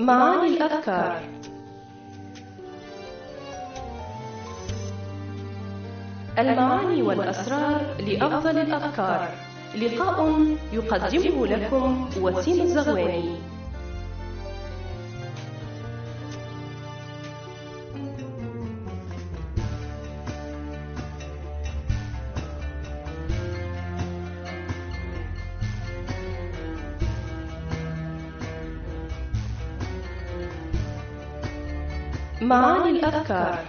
معاني الأفكار. المعاني والأسرار لأفضل الأفكار. لقاء يقدمه لكم وسيم الزغواني. معاني الأفكار.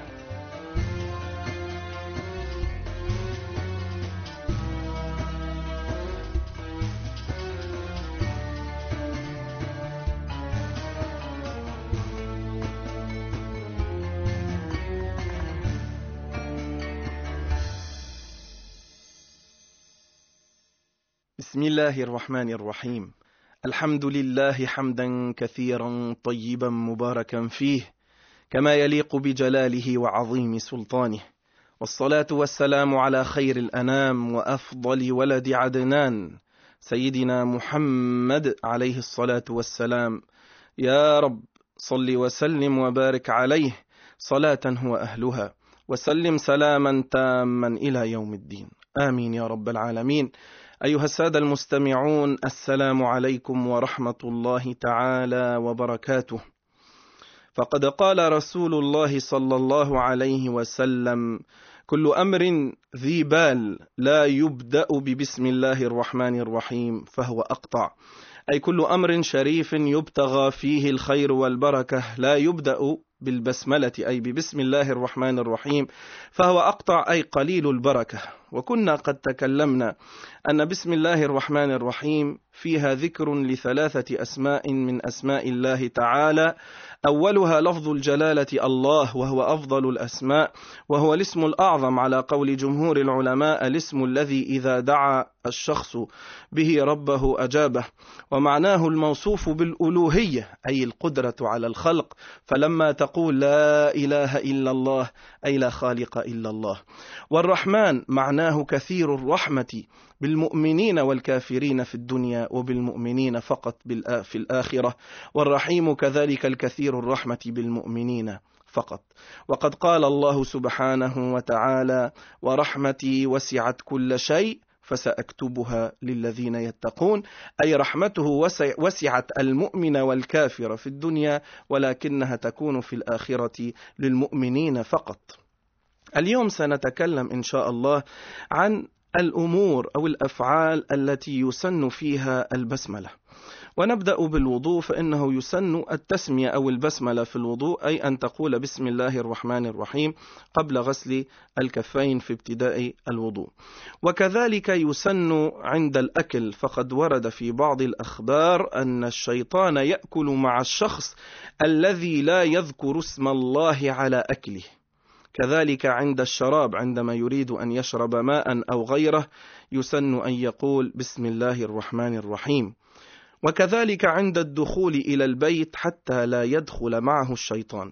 بسم الله الرحمن الرحيم. الحمد لله حمدا كثيرا طيبا مباركا فيه كما يليق بجلاله وعظيم سلطانه، والصلاة والسلام على خير الأنام وأفضل ولد عدنان سيدنا محمد عليه الصلاة والسلام. يا رب صل وسلم وبارك عليه صلاة هو أهلها، وسلم سلاما تاما إلى يوم الدين، آمين يا رب العالمين. أيها السادة المستمعون، السلام عليكم ورحمة الله تعالى وبركاته. فقد قال رسول الله صلى الله عليه وسلم: كل أمر ذي بال لا يبدأ ببسم الله الرحمن الرحيم فهو أقطع، أي كل أمر شريف يبتغى فيه الخير والبركة لا يبدأ بالبسملة أي ببسم الله الرحمن الرحيم فهو أقطع، أي قليل البركة. وكنا قد تكلمنا أن بسم الله الرحمن الرحيم فيها ذكر لثلاثة أسماء من أسماء الله تعالى، أولها لفظ الجلالة الله، وهو أفضل الأسماء، وهو الاسم الأعظم على قول جمهور العلماء، الاسم الذي إذا دعا الشخص به ربه أجابه، ومعناه الموصوف بالألوهية أي القدرة على الخلق، فلما تقول لا إله إلا الله أي لا خالق إلا الله. والرحمن معناه كثير الرحمة بالمؤمنين والكافرين في الدنيا وبالمؤمنين فقط في الآخرة، والرحيم كذلك الكثير الرحمة بالمؤمنين فقط. وقد قال الله سبحانه وتعالى: ورحمتي وسعت كل شيء فسأكتبها للذين يتقون، أي رحمته وسعت المؤمن والكافر في الدنيا، ولكنها تكون في الآخرة للمؤمنين فقط. اليوم سنتكلم إن شاء الله عن الأمور أو الأفعال التي يسن فيها البسملة، ونبدأ بالوضوء، فإنه يسن التسمية أو البسملة في الوضوء، أي أن تقول بسم الله الرحمن الرحيم قبل غسل الكفين في ابتداء الوضوء. وكذلك يسن عند الأكل، فقد ورد في بعض الأخبار أن الشيطان يأكل مع الشخص الذي لا يذكر اسم الله على أكله. كذلك عند الشراب، عندما يريد أن يشرب ماء أو غيره يسن أن يقول بسم الله الرحمن الرحيم. وكذلك عند الدخول إلى البيت حتى لا يدخل معه الشيطان.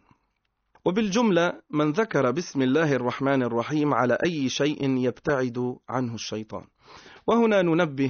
وبالجملة من ذكر بسم الله الرحمن الرحيم على أي شيء يبتعد عنه الشيطان. وهنا ننبه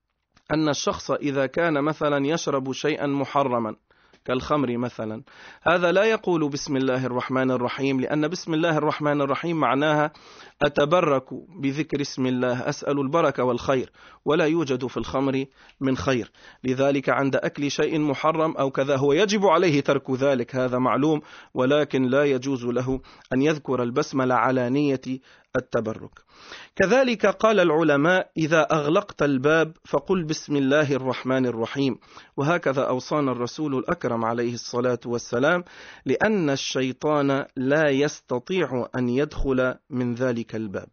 أن الشخص إذا كان مثلا يشرب شيئا محرما كالخمر مثلا، هذا لا يقول بسم الله الرحمن الرحيم، لأن بسم الله الرحمن الرحيم معناها أتبرك بذكر اسم الله، أسأل البركة والخير، ولا يوجد في الخمر من خير. لذلك عند أكل شيء محرم أو كذا هو يجب عليه ترك ذلك، هذا معلوم، ولكن لا يجوز له أن يذكر البسملة على نية التبرك. كذلك قال العلماء: إذا أغلقت الباب فقل بسم الله الرحمن الرحيم، وهكذا أوصانا الرسول الأكرم عليه الصلاة والسلام، لأن الشيطان لا يستطيع أن يدخل من ذلك الباب.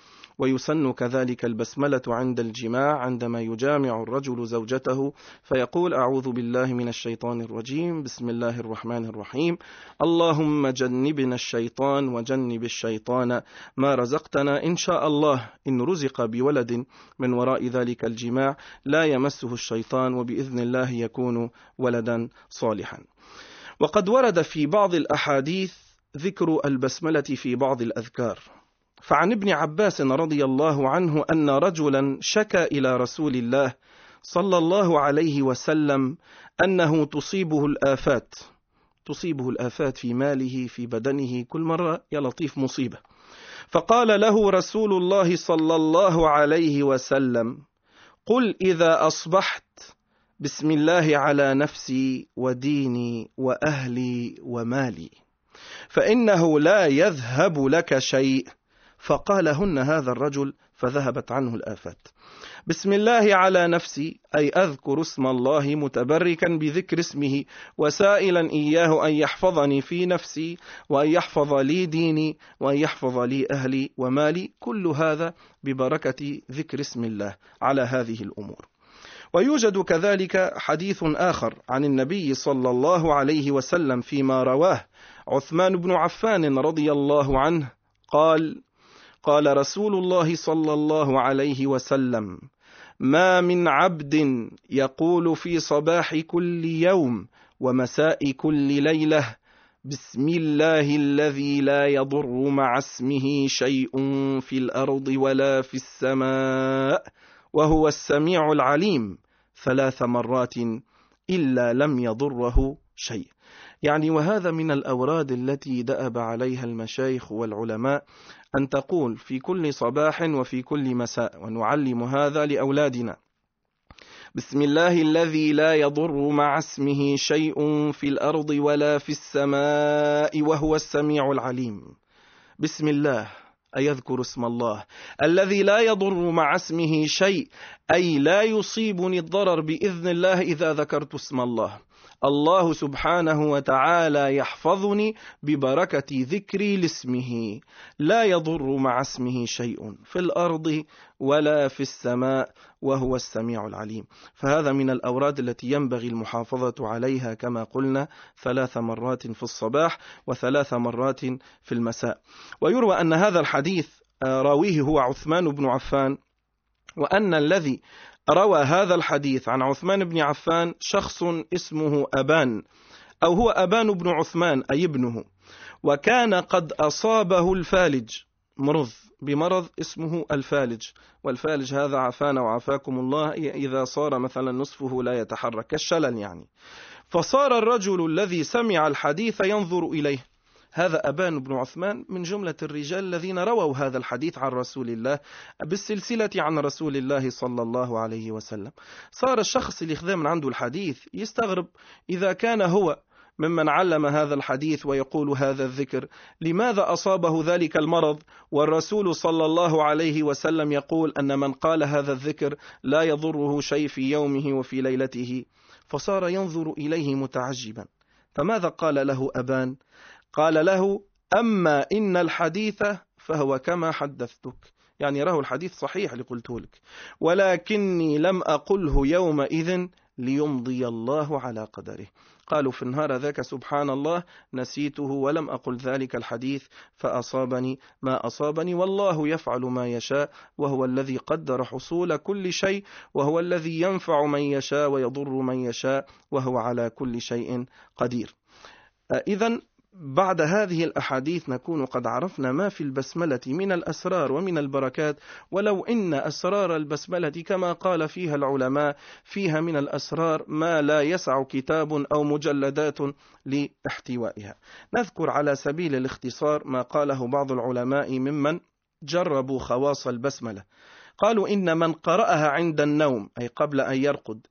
ويسن كذلك البسملة عند الجماع، عندما يجامع الرجل زوجته فيقول: أعوذ بالله من الشيطان الرجيم، بسم الله الرحمن الرحيم، اللهم جنبنا الشيطان وجنب الشيطان ما رزقتنا. إن شاء الله إن رزق بولد من وراء ذلك الجماع لا يمسه الشيطان، وبإذن الله يكون ولدا صالحا. وقد ورد في بعض الأحاديث ذكر البسملة في بعض الأذكار، فعن ابن عباس رضي الله عنه أن رجلا شكى إلى رسول الله صلى الله عليه وسلم أنه تصيبه الآفات، تصيبه الآفات في ماله في بدنه، كل مرة يا لطيف مصيبة. فقال له رسول الله صلى الله عليه وسلم: قل إذا أصبحت بسم الله على نفسي وديني وأهلي ومالي، فإنه لا يذهب لك شيء. فقالهن هذا الرجل فذهبت عنه الآفات. بسم الله على نفسي أي أذكر اسم الله متبركا بذكر اسمه وسائلا إياه أن يحفظني في نفسي وأن يحفظ لي ديني وأن يحفظ لي أهلي ومالي، كل هذا ببركة ذكر اسم الله على هذه الأمور. ويوجد كذلك حديث آخر عن النبي صلى الله عليه وسلم فيما رواه عثمان بن عفان رضي الله عنه قال رسول الله صلى الله عليه وسلم: ما من عبد يقول في صباح كل يوم ومساء كل ليلة بسم الله الذي لا يضر مع اسمه شيء في الأرض ولا في السماء وهو السميع العليم 3 مرات إلا لم يضره شيء. يعني وهذا من الأوراد التي دأب عليها المشايخ والعلماء أن تقول في كل صباح وفي كل مساء، ونعلم هذا لأولادنا: بسم الله الذي لا يضر مع اسمه شيء في الأرض ولا في السماء وهو السميع العليم. بسم الله أي يذكر اسم الله الذي لا يضر مع اسمه شيء، أي لا يصيبني الضرر بإذن الله إذا ذكرت اسم الله. الله سبحانه وتعالى يحفظني ببركة ذكري لاسمه، لا يضر مع اسمه شيء في الأرض ولا في السماء وهو السميع العليم. فهذا من الأوراد التي ينبغي المحافظة عليها كما قلنا 3 مرات في الصباح و3 مرات في المساء. ويروى أن هذا الحديث راويه هو عثمان بن عفان، وأن الذي روى هذا الحديث عن عثمان بن عفان شخص اسمه أبان، أو هو أبان بن عثمان أي ابنه، وكان قد أصابه الفالج، بمرض اسمه الفالج. والفالج هذا عافانا وعافاكم الله إذا صار مثلا نصفه لا يتحرك كالشلل يعني. فصار الرجل الذي سمع الحديث ينظر إليه. هذا أبان بن عثمان من جملة الرجال الذين رووا هذا الحديث عن رسول الله بالسلسلة عن رسول الله صلى الله عليه وسلم. صار الشخص اللي خذ من عنده الحديث يستغرب إذا كان هو ممن علم هذا الحديث ويقول هذا الذكر، لماذا أصابه ذلك المرض والرسول صلى الله عليه وسلم يقول أن من قال هذا الذكر لا يضره شيء في يومه وفي ليلته؟ فصار ينظر إليه متعجبا. فماذا قال له أبان؟ قال له: أما إن الحديث فهو كما حدثتك، يعني راه الحديث صحيح اللي قلته لك، ولكني لم أقله يومئذ ليمضي الله على قدره. قالوا في النهار ذاك سبحان الله نسيته ولم أقل ذلك الحديث فأصابني ما أصابني، والله يفعل ما يشاء وهو الذي قدر حصول كل شيء، وهو الذي ينفع من يشاء ويضر من يشاء وهو على كل شيء قدير. إذن بعد هذه الأحاديث نكون قد عرفنا ما في البسملة من الأسرار ومن البركات، ولو إن أسرار البسملة كما قال فيها العلماء فيها من الأسرار ما لا يسع كتاب أو مجلدات لاحتوائها. نذكر على سبيل الاختصار ما قاله بعض العلماء ممن جربوا خواص البسملة. قالوا إن من قرأها عند النوم أي قبل أن يرقد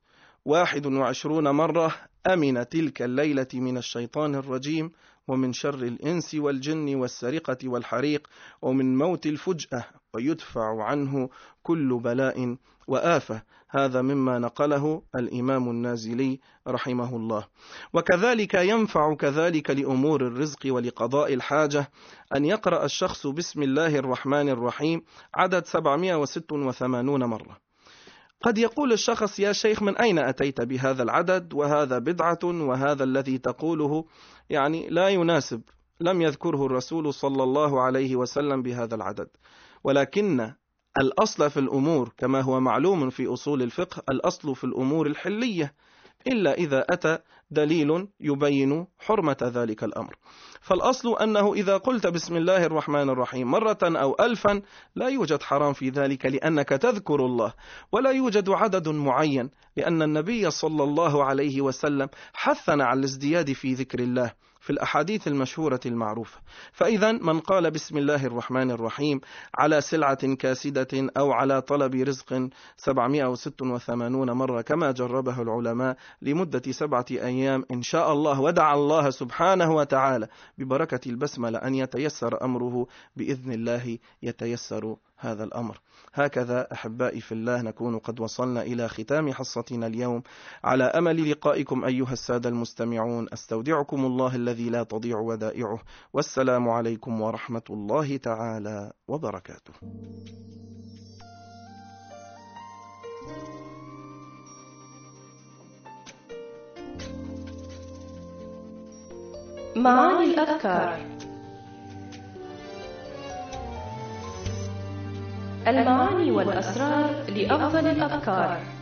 21 مرة أمن تلك الليلة من الشيطان الرجيم ومن شر الإنس والجن والسرقة والحريق ومن موت الفجأة، ويدفع عنه كل بلاء وآفة. هذا مما نقله الإمام النازلي رحمه الله. وكذلك ينفع كذلك لأمور الرزق ولقضاء الحاجة أن يقرأ الشخص بسم الله الرحمن الرحيم عدد 786 مرة. قد يقول الشخص: يا شيخ من أين أتيت بهذا العدد؟ وهذا بدعة، وهذا الذي تقوله يعني لا يناسب، لم يذكره الرسول صلى الله عليه وسلم بهذا العدد. ولكن الأصل في الأمور كما هو معلوم في أصول الفقه، الأصل في الأمور الحلية، إلا إذا أتى دليل يبين حرمة ذلك الأمر. فالأصل أنه إذا قلت بسم الله الرحمن الرحيم مرة أو 1000 لا يوجد حرام في ذلك، لأنك تذكر الله، ولا يوجد عدد معين، لأن النبي صلى الله عليه وسلم حثنا على الازدياد في ذكر الله في الأحاديث المشهورة المعروفة. فإذا من قال بسم الله الرحمن الرحيم على سلعة كاسدة أو على طلب رزق 786 مرة كما جربه العلماء لمدة 7 أيام إن شاء الله، ودعا الله سبحانه وتعالى ببركة البسملة أن يتيسر أمره، بإذن الله يتيسر هذا الأمر. هكذا أحبائي في الله نكون قد وصلنا إلى ختام حصتنا اليوم، على أمل لقائكم أيها السادة المستمعون. أستودعكم الله الذي لا تضيع ودائعه، والسلام عليكم ورحمة الله تعالى وبركاته. معاني الأذكار. المعاني والأسرار لأفضل الأذكار.